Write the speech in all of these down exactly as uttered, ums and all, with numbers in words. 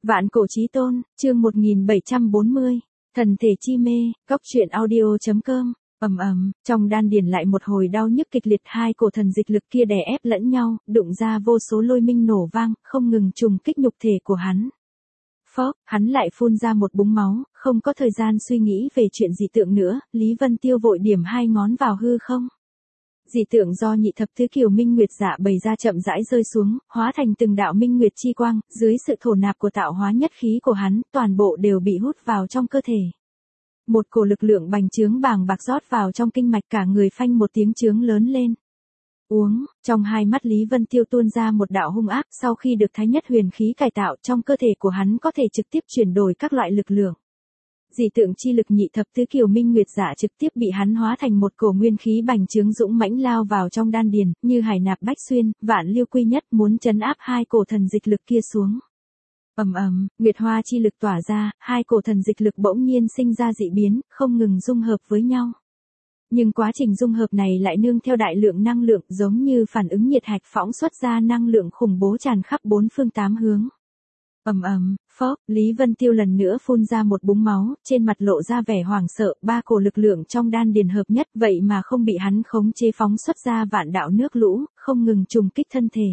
Vạn cổ chí tôn, chương một nghìn bảy trăm bốn mươi, thần thể chi mê, góc truyện audio chấm com. Ầm ầm, trong đan điền lại một hồi đau nhức kịch liệt, hai cổ thần dịch lực kia đè ép lẫn nhau, đụng ra vô số lôi minh nổ vang, không ngừng trùng kích nhục thể của hắn. Phốc, hắn lại phun ra một búng máu, không có thời gian suy nghĩ về chuyện dị tượng nữa, Lý Vân Tiêu vội điểm hai ngón vào hư không. Dị tượng do nhị thập tứ kiều minh nguyệt dạ bày ra chậm rãi rơi xuống, hóa thành từng đạo minh nguyệt chi quang, dưới sự thổ nạp của tạo hóa nhất khí của hắn, toàn bộ đều bị hút vào trong cơ thể. Một cổ lực lượng bành trướng bàng bạc rót vào trong kinh mạch, cả người phanh một tiếng trướng lớn lên. Uống, trong hai mắt Lý Vân Tiêu tuôn ra một đạo hung ác, sau khi được thái nhất huyền khí cải tạo, trong cơ thể của hắn có thể trực tiếp chuyển đổi các loại lực lượng. Dị tượng chi lực nhị thập tứ kiều minh nguyệt dạ trực tiếp bị hắn hóa thành một cổ nguyên khí bành trướng dũng mãnh lao vào trong đan điền, như hải nạp bách xuyên, vạn liêu quy nhất, muốn trấn áp hai cổ thần dịch lực kia xuống. Ầm ầm, nguyệt hoa chi lực tỏa ra, hai cổ thần dịch lực bỗng nhiên sinh ra dị biến, không ngừng dung hợp với nhau. Nhưng quá trình dung hợp này lại nương theo đại lượng năng lượng, giống như phản ứng nhiệt hạch phóng xuất ra năng lượng khủng bố tràn khắp bốn phương tám hướng. Ầm ầm, phốc, Lý Vân Tiêu lần nữa phun ra một búng máu, trên mặt lộ ra vẻ hoảng sợ, ba cổ lực lượng trong đan điền hợp nhất, vậy mà không bị hắn khống chế phóng xuất ra vạn đạo nước lũ, không ngừng trùng kích thân thể.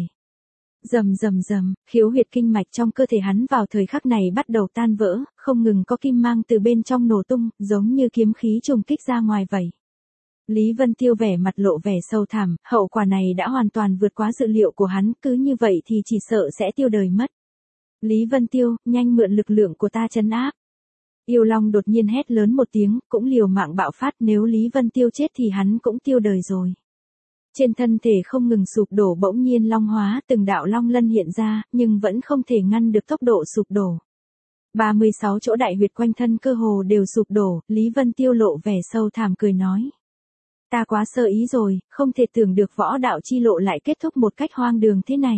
Rầm rầm rầm, khiếu huyệt kinh mạch trong cơ thể hắn vào thời khắc này bắt đầu tan vỡ, không ngừng có kim mang từ bên trong nổ tung, giống như kiếm khí trùng kích ra ngoài vậy. Lý Vân Tiêu vẻ mặt lộ vẻ sâu thẳm, hậu quả này đã hoàn toàn vượt quá dự liệu của hắn, cứ như vậy thì chỉ sợ sẽ tiêu đời mất. Lý Vân Tiêu, nhanh mượn lực lượng của ta trấn áp. Yêu Long đột nhiên hét lớn một tiếng, cũng liều mạng bạo phát, nếu Lý Vân Tiêu chết thì hắn cũng tiêu đời rồi. Trên thân thể không ngừng sụp đổ, bỗng nhiên long hóa, từng đạo long lân hiện ra, nhưng vẫn không thể ngăn được tốc độ sụp đổ. ba mươi sáu chỗ đại huyệt quanh thân cơ hồ đều sụp đổ, Lý Vân Tiêu lộ vẻ sâu thẳm cười nói. Ta quá sơ ý rồi, không thể tưởng được võ đạo chi lộ lại kết thúc một cách hoang đường thế này.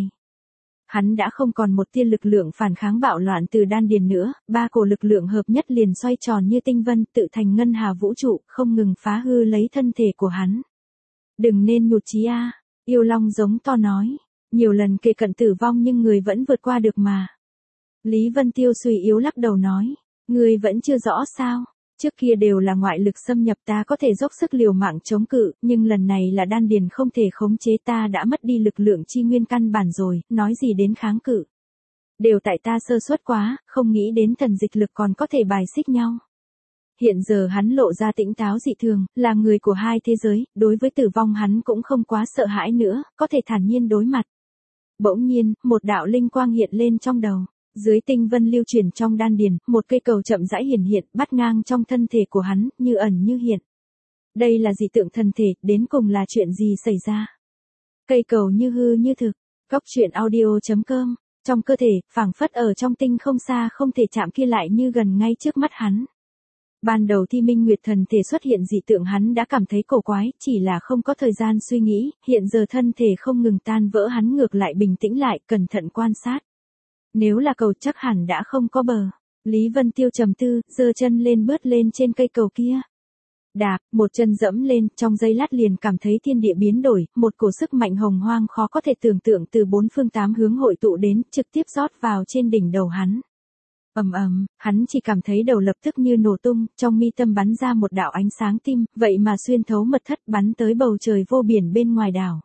Hắn đã không còn một tia lực lượng phản kháng bạo loạn từ đan điền nữa, ba cổ lực lượng hợp nhất liền xoay tròn như tinh vân, tự thành ngân hà vũ trụ, không ngừng phá hư lấy thân thể của hắn. Đừng nên nhụt chí a, Yêu Long giống to nói, nhiều lần kề cận tử vong nhưng người vẫn vượt qua được mà. Lý Vân Tiêu suy yếu lắc đầu nói, người vẫn chưa rõ sao, trước kia đều là ngoại lực xâm nhập, ta có thể dốc sức liều mạng chống cự, nhưng lần này là đan điền không thể khống chế, ta đã mất đi lực lượng chi nguyên căn bản rồi, nói gì đến kháng cự. Đều tại ta sơ suất quá, không nghĩ đến thần dịch lực còn có thể bài xích nhau. Hiện giờ hắn lộ ra tỉnh táo dị thường, là người của hai thế giới, đối với tử vong hắn cũng không quá sợ hãi nữa, có thể thản nhiên đối mặt. Bỗng nhiên, một đạo linh quang hiện lên trong đầu. Dưới tinh vân lưu chuyển trong đan điền, một cây cầu chậm rãi hiển hiện, bắt ngang trong thân thể của hắn, như ẩn như hiện. Đây là dị tượng thần thể, đến cùng là chuyện gì xảy ra? Cây cầu như hư như thực, góc truyện audio chấm com, trong cơ thể, phảng phất ở trong tinh không xa không thể chạm kia lại như gần ngay trước mắt hắn. Ban đầu thi minh nguyệt thần thể xuất hiện dị tượng hắn đã cảm thấy cổ quái, chỉ là không có thời gian suy nghĩ, hiện giờ thân thể không ngừng tan vỡ hắn ngược lại bình tĩnh lại, cẩn thận quan sát. Nếu là cầu chắc hẳn đã không có bờ. Lý Vân Tiêu trầm tư, giơ chân lên bước lên trên cây cầu kia. Đạp, một chân dẫm lên, trong giây lát liền cảm thấy thiên địa biến đổi, một cổ sức mạnh hồng hoang khó có thể tưởng tượng từ bốn phương tám hướng hội tụ đến, trực tiếp rót vào trên đỉnh đầu hắn. Ầm ầm, hắn chỉ cảm thấy đầu lập tức như nổ tung, trong mi tâm bắn ra một đạo ánh sáng tim, vậy mà xuyên thấu mật thất bắn tới bầu trời vô biển bên ngoài đảo.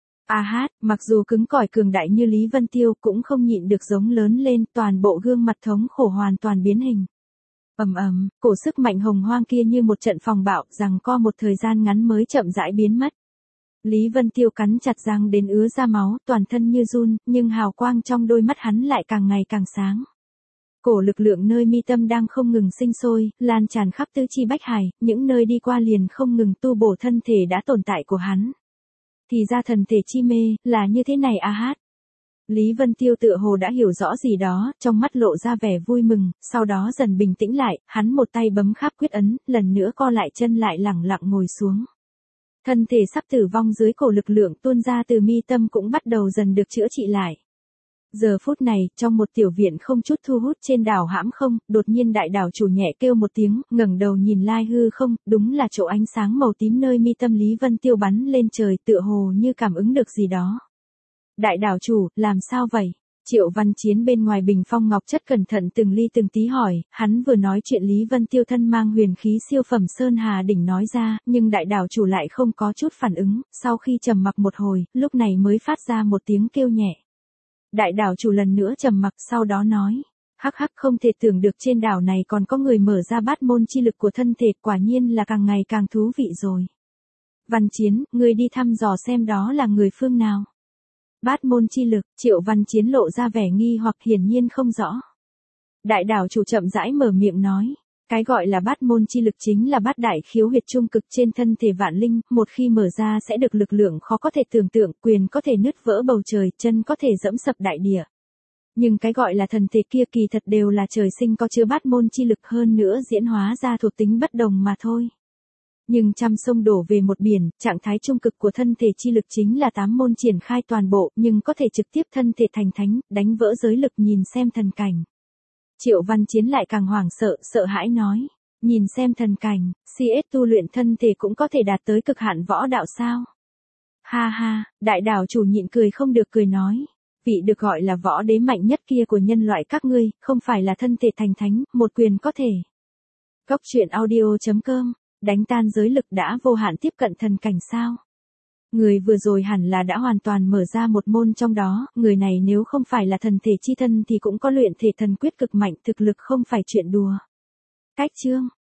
A hát, mặc dù cứng cỏi cường đại như Lý Vân Tiêu cũng không nhịn được giống lớn lên, toàn bộ gương mặt thống khổ hoàn toàn biến hình. Ầm ầm, cổ sức mạnh hồng hoang kia như một trận phòng bạo, rằng co một thời gian ngắn mới chậm rãi biến mất. Lý Vân Tiêu cắn chặt răng đến ứa ra máu, toàn thân như run, nhưng hào quang trong đôi mắt hắn lại càng ngày càng sáng. Cổ lực lượng nơi mi tâm đang không ngừng sinh sôi, lan tràn khắp tứ chi bách hải, những nơi đi qua liền không ngừng tu bổ thân thể đã tồn tại của hắn. Thì ra thần thể chi mê, là như thế này a hát. Lý Vân Tiêu tựa hồ đã hiểu rõ gì đó, trong mắt lộ ra vẻ vui mừng, sau đó dần bình tĩnh lại, hắn một tay bấm kháp quyết ấn, lần nữa co lại chân lại lẳng lặng ngồi xuống. Thân thể sắp tử vong dưới cổ lực lượng tuôn ra từ mi tâm cũng bắt đầu dần được chữa trị lại. Giờ phút này, trong một tiểu viện không chút thu hút trên đảo hãm không, đột nhiên đại đảo chủ nhẹ kêu một tiếng, ngẩng đầu nhìn lai hư không, đúng là chỗ ánh sáng màu tím nơi mi tâm Lý Vân Tiêu bắn lên trời, tựa hồ như cảm ứng được gì đó. Đại đảo chủ, làm sao vậy? Triệu Văn Chiến bên ngoài bình phong ngọc chất cẩn thận từng ly từng tí hỏi, hắn vừa nói chuyện Lý Vân Tiêu thân mang huyền khí siêu phẩm Sơn Hà đỉnh nói ra, nhưng đại đảo chủ lại không có chút phản ứng, sau khi trầm mặc một hồi, lúc này mới phát ra một tiếng kêu nhẹ. Đại đảo chủ lần nữa trầm mặc sau đó nói, hắc hắc không thể tưởng được trên đảo này còn có người mở ra bát môn chi lực của thân thể, quả nhiên là càng ngày càng thú vị rồi. Văn Chiến, ngươi đi thăm dò xem đó là người phương nào. Bát môn chi lực, Triệu Văn Chiến lộ ra vẻ nghi hoặc hiển nhiên không rõ. Đại đảo chủ chậm rãi mở miệng nói, cái gọi là bát môn chi lực chính là bát đại khiếu huyệt trung cực trên thân thể vạn linh, một khi mở ra sẽ được lực lượng khó có thể tưởng tượng, quyền có thể nứt vỡ bầu trời, chân có thể dẫm sập đại địa. Nhưng cái gọi là thần thể kia kỳ thật đều là trời sinh có chứa bát môn chi lực, hơn nữa diễn hóa ra thuộc tính bất đồng mà thôi. Nhưng trăm sông đổ về một biển, trạng thái trung cực của thân thể chi lực chính là tám môn triển khai toàn bộ, nhưng có thể trực tiếp thân thể thành thánh, đánh vỡ giới lực, nhìn xem thần cảnh. Triệu Văn Chiến lại càng hoảng sợ, sợ hãi nói, nhìn xem thần cảnh, xê ét tu luyện thân thể cũng có thể đạt tới cực hạn võ đạo sao? Ha ha, đại đảo chủ nhịn cười không được cười nói, vị được gọi là võ đế mạnh nhất kia của nhân loại các ngươi, không phải là thân thể thành thánh, một quyền có thể. Cốc truyện audio chấm com, đánh tan giới lực đã vô hạn tiếp cận thần cảnh sao? Người vừa rồi hẳn là đã hoàn toàn mở ra một môn trong đó, người này nếu không phải là thần thể chi thân thì cũng có luyện thể thần quyết cực mạnh, thực lực không phải chuyện đùa. Cách chương